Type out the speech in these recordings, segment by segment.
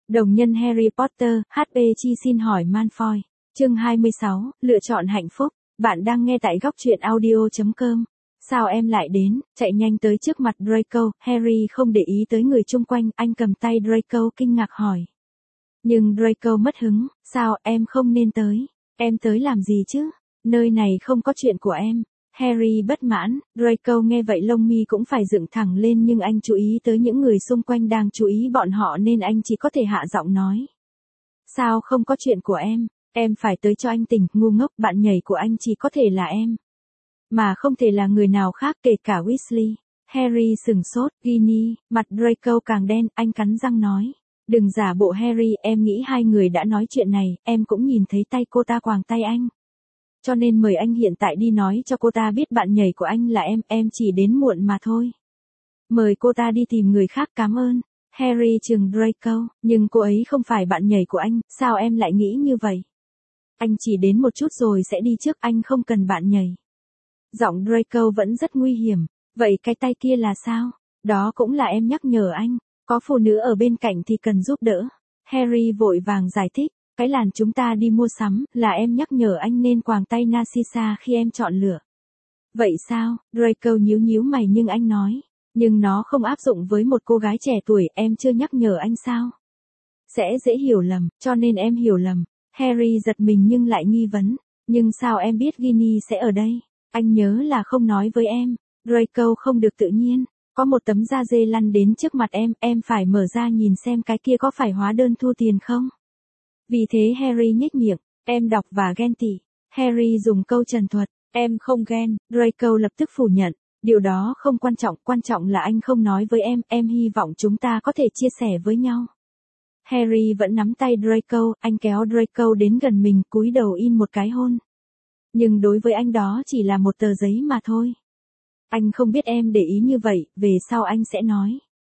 Đồng nhân Harry Potter, HP Chi xin hỏi Malfoy. Chương 26, lựa chọn hạnh phúc. Bạn đang nghe tại góc truyện audio.com. Sao em lại đến? Chạy nhanh tới trước mặt Draco. Harry không để ý tới người chung quanh, anh cầm tay Draco kinh ngạc hỏi. Nhưng Draco mất hứng. Sao em không nên tới? Em tới làm gì chứ? Nơi này không có chuyện của em. Harry bất mãn. Draco nghe vậy lông mi cũng phải dựng thẳng lên, nhưng anh chú ý tới những người xung quanh đang chú ý bọn họ nên anh chỉ có thể hạ giọng nói. Sao không có chuyện của em phải tới cho anh tỉnh, ngu ngốc, bạn nhảy của anh chỉ có thể là em. Mà không thể là người nào khác kể cả Weasley. Harry sừng sốt. Ginny, mặt Draco càng đen, anh cắn răng nói. Đừng giả bộ Harry, em nghĩ hai người đã nói chuyện này, em cũng nhìn thấy tay cô ta quàng tay anh. Cho nên mời anh hiện tại đi nói cho cô ta biết bạn nhảy của anh là em chỉ đến muộn mà thôi. Mời cô ta đi tìm người khác, cảm ơn. Harry trừng Draco, nhưng cô ấy không phải bạn nhảy của anh, sao em lại nghĩ như vậy? Anh chỉ đến một chút rồi sẽ đi trước, anh không cần bạn nhảy. Giọng Draco vẫn rất nguy hiểm, vậy cái tay kia là sao? Đó cũng là em nhắc nhở anh, có phụ nữ ở bên cạnh thì cần giúp đỡ. Harry vội vàng giải thích. Cái làn chúng ta đi mua sắm, là em nhắc nhở anh nên quàng tay Narcissa khi em chọn lựa. Vậy sao? Draco nhíu mày, nhưng anh nói. Nhưng nó không áp dụng với một cô gái trẻ tuổi, em chưa nhắc nhở anh sao? Sẽ dễ hiểu lầm, cho nên em hiểu lầm. Harry giật mình nhưng lại nghi vấn. Nhưng sao em biết Ginny sẽ ở đây? Anh nhớ là không nói với em. Draco không được tự nhiên. Có một tấm da dê lăn đến trước mặt em phải mở ra nhìn xem cái kia có phải hóa đơn thu tiền không? Vì thế Harry nhếch miệng, em đọc và ghen tị. Harry dùng câu trần thuật, em không ghen. Draco lập tức phủ nhận, điều đó không quan trọng là anh không nói với em hy vọng chúng ta có thể chia sẻ với nhau. Harry vẫn nắm tay Draco, anh kéo Draco đến gần mình, cúi đầu in một cái hôn. Nhưng đối với anh đó chỉ là một tờ giấy mà thôi. Anh không biết em để ý như vậy, về sau anh sẽ nói.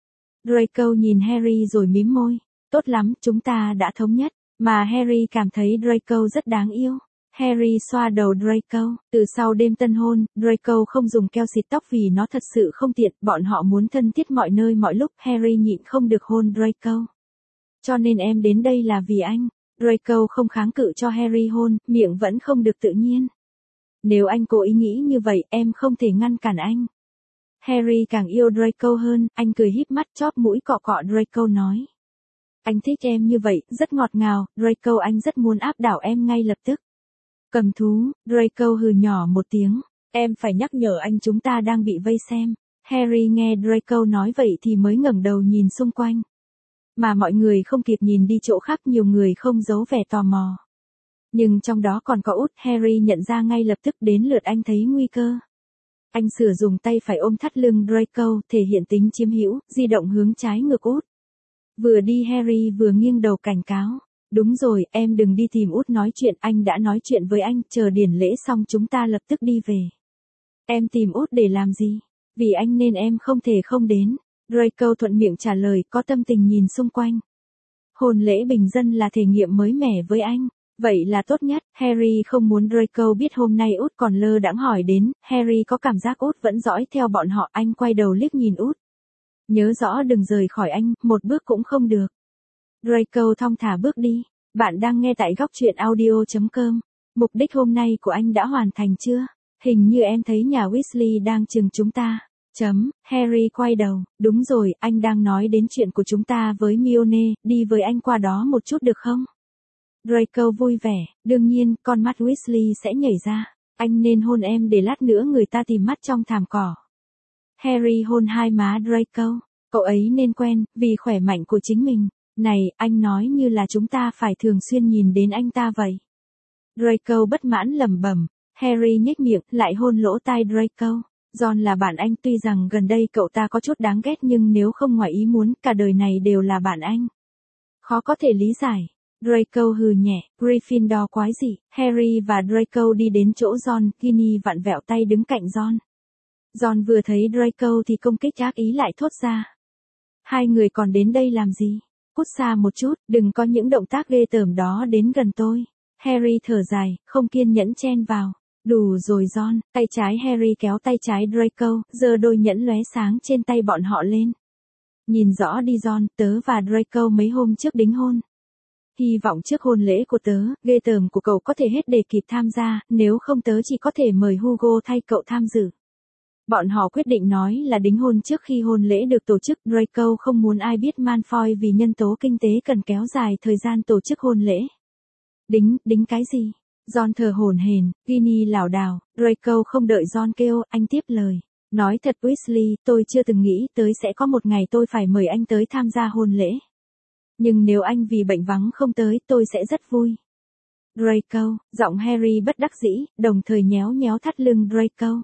Draco nhìn Harry rồi mím môi, tốt lắm, chúng ta đã thống nhất. Mà Harry cảm thấy Draco rất đáng yêu. Harry xoa đầu Draco. Từ sau đêm tân hôn, Draco không dùng keo xịt tóc vì nó thật sự không tiện. Bọn họ muốn thân thiết mọi nơi mọi lúc. Harry nhịn không được hôn Draco. Cho nên em đến đây là vì anh. Draco không kháng cự cho Harry hôn, miệng vẫn không được tự nhiên. Nếu anh cố ý nghĩ như vậy, em không thể ngăn cản anh. Harry càng yêu Draco hơn, anh cười híp mắt chóp mũi cọ cọ Draco nói. Anh thích em như vậy, rất ngọt ngào, Draco, anh rất muốn áp đảo em ngay lập tức. Cầm thú, Draco hừ nhỏ một tiếng, em phải nhắc nhở anh chúng ta đang bị vây xem. Harry nghe Draco nói vậy thì mới ngẩng đầu nhìn xung quanh. Mà mọi người không kịp nhìn đi chỗ khác, nhiều người không giấu vẻ tò mò. Nhưng trong đó còn có Út, Harry nhận ra ngay lập tức, đến lượt anh thấy nguy cơ. Anh sử dụng tay phải ôm thắt lưng Draco, thể hiện tính chiếm hữu, di động hướng trái ngược Út. Vừa đi Harry vừa nghiêng đầu cảnh cáo. Đúng rồi, em đừng đi tìm Út nói chuyện, anh đã nói chuyện với anh, chờ điển lễ xong chúng ta lập tức đi về. Em tìm Út để làm gì? Vì anh nên em không thể không đến. Draco thuận miệng trả lời, có tâm tình nhìn xung quanh. Hôn lễ bình dân là thể nghiệm mới mẻ với anh. Vậy là tốt nhất. Harry không muốn Draco biết hôm nay Út còn lơ đãng hỏi đến. Harry có cảm giác Út vẫn dõi theo bọn họ, anh quay đầu liếc nhìn Út. Nhớ rõ đừng rời khỏi anh, một bước cũng không được. Draco thong thả bước đi. Bạn đang nghe tại góc truyện audio.com. Mục đích hôm nay của anh đã hoàn thành chưa? Hình như em thấy nhà Weasley đang chừng chúng ta. Harry quay đầu. Đúng rồi, anh đang nói đến chuyện của chúng ta với Hermione, đi với anh qua đó một chút được không? Draco vui vẻ. Đương nhiên, con mắt Weasley sẽ nhảy ra. Anh nên hôn em để lát nữa người ta tìm mắt trong thảm cỏ. Harry hôn hai má Draco. Cậu ấy nên quen, vì khỏe mạnh của chính mình. Này, anh nói như là chúng ta phải thường xuyên nhìn đến anh ta vậy. Draco bất mãn lẩm bẩm. Harry nhếch miệng, lại hôn lỗ tai Draco. Ron là bạn anh, tuy rằng gần đây cậu ta có chút đáng ghét nhưng nếu không ngoài ý muốn, cả đời này đều là bạn anh. Khó có thể lý giải. Draco hừ nhẹ, Gryffindor quái dị. Harry và Draco đi đến chỗ Ron, Ginny vặn vẹo tay đứng cạnh Ron. Ron vừa thấy Draco thì công kích ác ý lại thốt ra. Hai người còn đến đây làm gì? Cút xa một chút, đừng có những động tác ghê tởm đó đến gần tôi. Harry thở dài, không kiên nhẫn chen vào. Đủ rồi Ron. Tay trái Harry kéo tay trái Draco, giơ đôi nhẫn lóe sáng trên tay bọn họ lên. Nhìn rõ đi John, tớ và Draco mấy hôm trước đính hôn. Hy vọng trước hôn lễ của tớ, ghê tởm của cậu có thể hết để kịp tham gia, nếu không tớ chỉ có thể mời Hugo thay cậu tham dự. Bọn họ quyết định nói là đính hôn trước khi hôn lễ được tổ chức. Draco không muốn ai biết Malfoy vì nhân tố kinh tế cần kéo dài thời gian tổ chức hôn lễ. Đính cái gì? John thở hổn hển, Ginny lảo đảo. Draco không đợi John kêu, anh tiếp lời. Nói thật Weasley, tôi chưa từng nghĩ tới sẽ có một ngày tôi phải mời anh tới tham gia hôn lễ. Nhưng nếu anh vì bệnh vắng không tới, tôi sẽ rất vui. Draco, giọng Harry bất đắc dĩ, đồng thời nhéo nhéo thắt lưng Draco.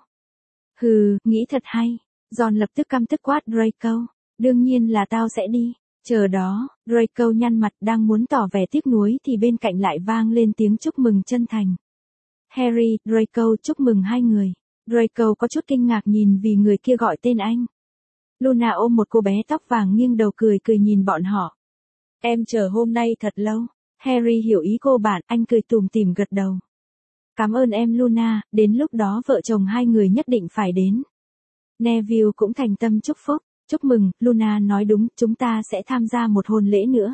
Hừ, nghĩ thật hay. John lập tức căm tức quát Draco. Đương nhiên là tao sẽ đi. Chờ đó, Draco nhăn mặt đang muốn tỏ vẻ tiếc nuối thì bên cạnh lại vang lên tiếng chúc mừng chân thành. Harry, Draco chúc mừng hai người. Draco có chút kinh ngạc nhìn vì người kia gọi tên anh. Luna ôm một cô bé tóc vàng nghiêng đầu cười nhìn bọn họ. Em chờ hôm nay thật lâu. Harry hiểu ý cô bạn, anh cười tủm tỉm gật đầu. Cảm ơn em Luna, đến lúc đó vợ chồng hai người nhất định phải đến. Neville cũng thành tâm chúc phúc. Chúc mừng, Luna nói đúng, chúng ta sẽ tham gia một hôn lễ nữa.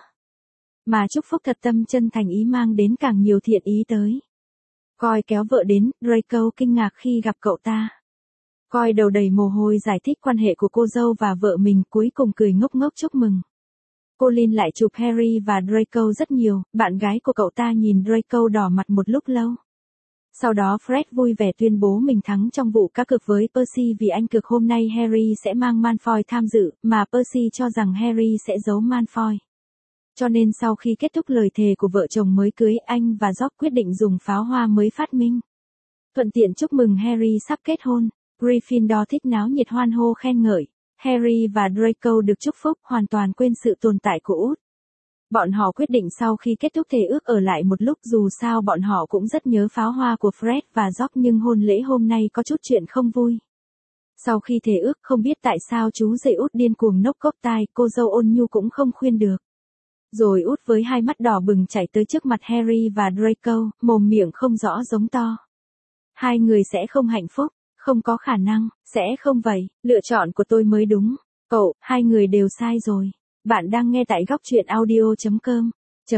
Mà chúc phúc thật tâm chân thành ý mang đến càng nhiều thiện ý tới. Coi kéo vợ đến, Draco kinh ngạc khi gặp cậu ta. Coi đầu đầy mồ hôi giải thích quan hệ của cô dâu và vợ mình, cuối cùng cười ngốc ngốc chúc mừng. Colin lại chụp Harry và Draco rất nhiều, bạn gái của cậu ta nhìn Draco đỏ mặt một lúc lâu. Sau đó Fred vui vẻ tuyên bố mình thắng trong vụ cá cược với Percy vì anh cược hôm nay Harry sẽ mang Malfoy tham dự, mà Percy cho rằng Harry sẽ giấu Malfoy. Cho nên sau khi kết thúc lời thề của vợ chồng mới cưới, anh và George quyết định dùng pháo hoa mới phát minh. Thuận tiện chúc mừng Harry sắp kết hôn. Gryffindor thích náo nhiệt hoan hô khen ngợi. Harry và Draco được chúc phúc, hoàn toàn quên sự tồn tại của Út. Bọn họ quyết định sau khi kết thúc thề ước ở lại một lúc, dù sao bọn họ cũng rất nhớ pháo hoa của Fred và George, nhưng hôn lễ hôm nay có chút chuyện không vui. Sau khi thề ước, không biết tại sao chú rể Út điên cuồng nốc cốc tai, cô dâu ôn nhu cũng không khuyên được. Rồi Út với hai mắt đỏ bừng chạy tới trước mặt Harry và Draco, mồm miệng không rõ giống to. Hai người sẽ không hạnh phúc, không có khả năng, sẽ không vậy, lựa chọn của tôi mới đúng. Cậu, hai người đều sai rồi. Bạn đang nghe tại góc truyện audio.com.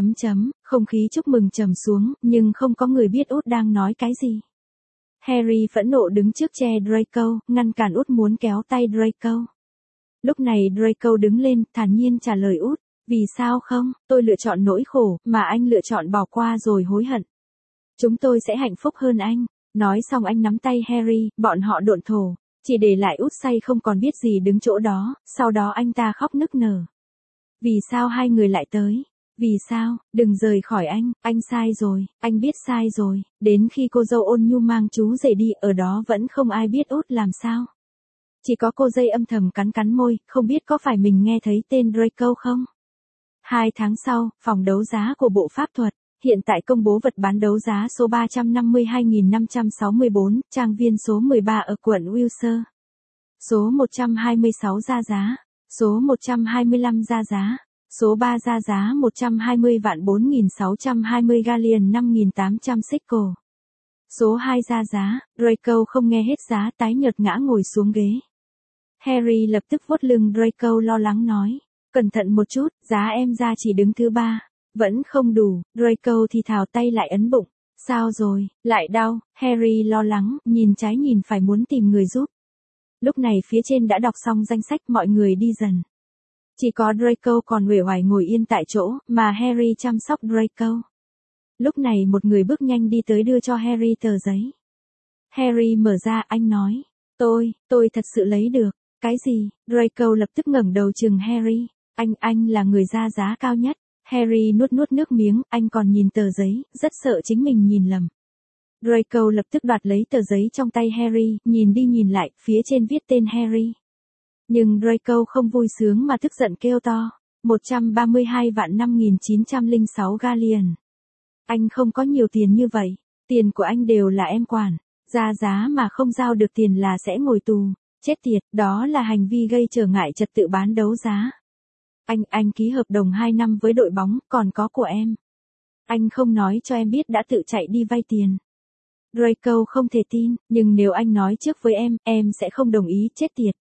Không khí chúc mừng trầm xuống, nhưng không có người biết Út đang nói cái gì. Harry phẫn nộ đứng trước che Draco, ngăn cản Út muốn kéo tay Draco. Lúc này Draco đứng lên, thản nhiên trả lời Út. Vì sao không, tôi lựa chọn nỗi khổ, mà anh lựa chọn bỏ qua rồi hối hận. Chúng tôi sẽ hạnh phúc hơn anh. Nói xong anh nắm tay Harry, bọn họ độn thổ. Chỉ để lại Út say không còn biết gì đứng chỗ đó, sau đó anh ta khóc nức nở. Vì sao hai người lại tới? Vì sao, đừng rời khỏi anh sai rồi, anh biết sai rồi. Đến khi cô dâu ôn nhu mang chú rể đi, ở đó vẫn không ai biết Út làm sao. Chỉ có cô dây âm thầm cắn môi, không biết có phải mình nghe thấy tên Draco không? 2 tháng sau, phòng đấu giá của Bộ Pháp thuật, hiện tại công bố vật bán đấu giá số 352.564, trang viên số 13 ở quận Wiltshire. Số 126 ra giá, số 125 ra giá, số 3 ra giá 120 vạn 4.620 galleon 5.800 sickle. Số 2 ra giá, Draco không nghe hết giá, tái nhợt ngã ngồi xuống ghế. Harry lập tức vuốt lưng Draco lo lắng nói. Cẩn thận một chút, giá em ra chỉ đứng thứ 3. Vẫn không đủ, Draco thì thào tay lại ấn bụng. Sao rồi, lại đau, Harry lo lắng, nhìn trái nhìn phải muốn tìm người giúp. Lúc này phía trên đã đọc xong danh sách, mọi người đi dần. Chỉ có Draco còn uể oải ngồi yên tại chỗ, mà Harry chăm sóc Draco. Lúc này một người bước nhanh đi tới đưa cho Harry tờ giấy. Harry mở ra, anh nói. Tôi thật sự lấy được. Cái gì? Draco lập tức ngẩng đầu chừng Harry. Anh là người ra giá cao nhất. Harry nuốt nước miếng, anh còn nhìn tờ giấy, rất sợ chính mình nhìn lầm. Draco lập tức đoạt lấy tờ giấy trong tay Harry, nhìn đi nhìn lại, phía trên viết tên Harry. Nhưng Draco không vui sướng mà tức giận kêu to. 132 vạn 5.906 galleon. Anh không có nhiều tiền như vậy. Tiền của anh đều là em quản. Ra giá mà không giao được tiền là sẽ ngồi tù. Chết tiệt, đó là hành vi gây trở ngại trật tự bán đấu giá. Anh ký hợp đồng 2 năm với đội bóng, còn có của em. Anh không nói cho em biết đã tự chạy đi vay tiền. Draco không thể tin, nhưng nếu anh nói trước với em sẽ không đồng ý, chết tiệt.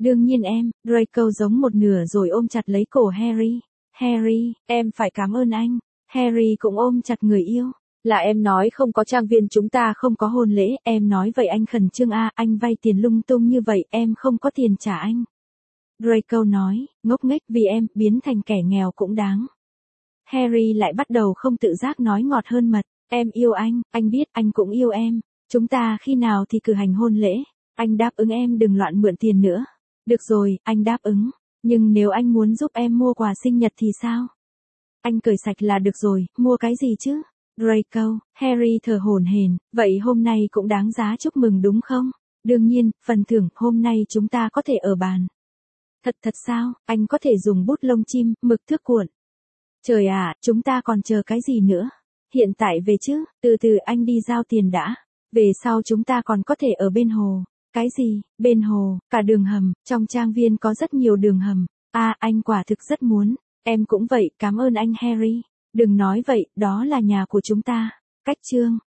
Đương nhiên em, Draco giống một nửa rồi ôm chặt lấy cổ Harry. Harry, em phải cảm ơn anh. Harry cũng ôm chặt người yêu. Là em nói không có trang viên chúng ta không có hôn lễ, em nói vậy anh khẩn trương à, anh vay tiền lung tung như vậy em không có tiền trả anh. Draco nói, ngốc nghếch vì em, biến thành kẻ nghèo cũng đáng. Harry lại bắt đầu không tự giác nói ngọt hơn mật, em yêu anh biết anh cũng yêu em. Chúng ta khi nào thì cử hành hôn lễ, anh đáp ứng em đừng loạn mượn tiền nữa. Được rồi, anh đáp ứng, nhưng nếu anh muốn giúp em mua quà sinh nhật thì sao? Anh cười sạch là được rồi, mua cái gì chứ? Draco, Harry thở hổn hển, vậy hôm nay cũng đáng giá chúc mừng đúng không? Đương nhiên, phần thưởng, hôm nay chúng ta có thể ở bàn. Thật sao, anh có thể dùng bút lông chim, mực thước cuộn. Trời ạ, chúng ta còn chờ cái gì nữa? Hiện tại về chứ, từ từ anh đi giao tiền đã. Về sau chúng ta còn có thể ở bên hồ. Cái gì, bên hồ, cả đường hầm, trong trang viên có rất nhiều đường hầm. À, anh quả thực rất muốn. Em cũng vậy, cảm ơn anh Harry. Đừng nói vậy, đó là nhà của chúng ta. Cách chương.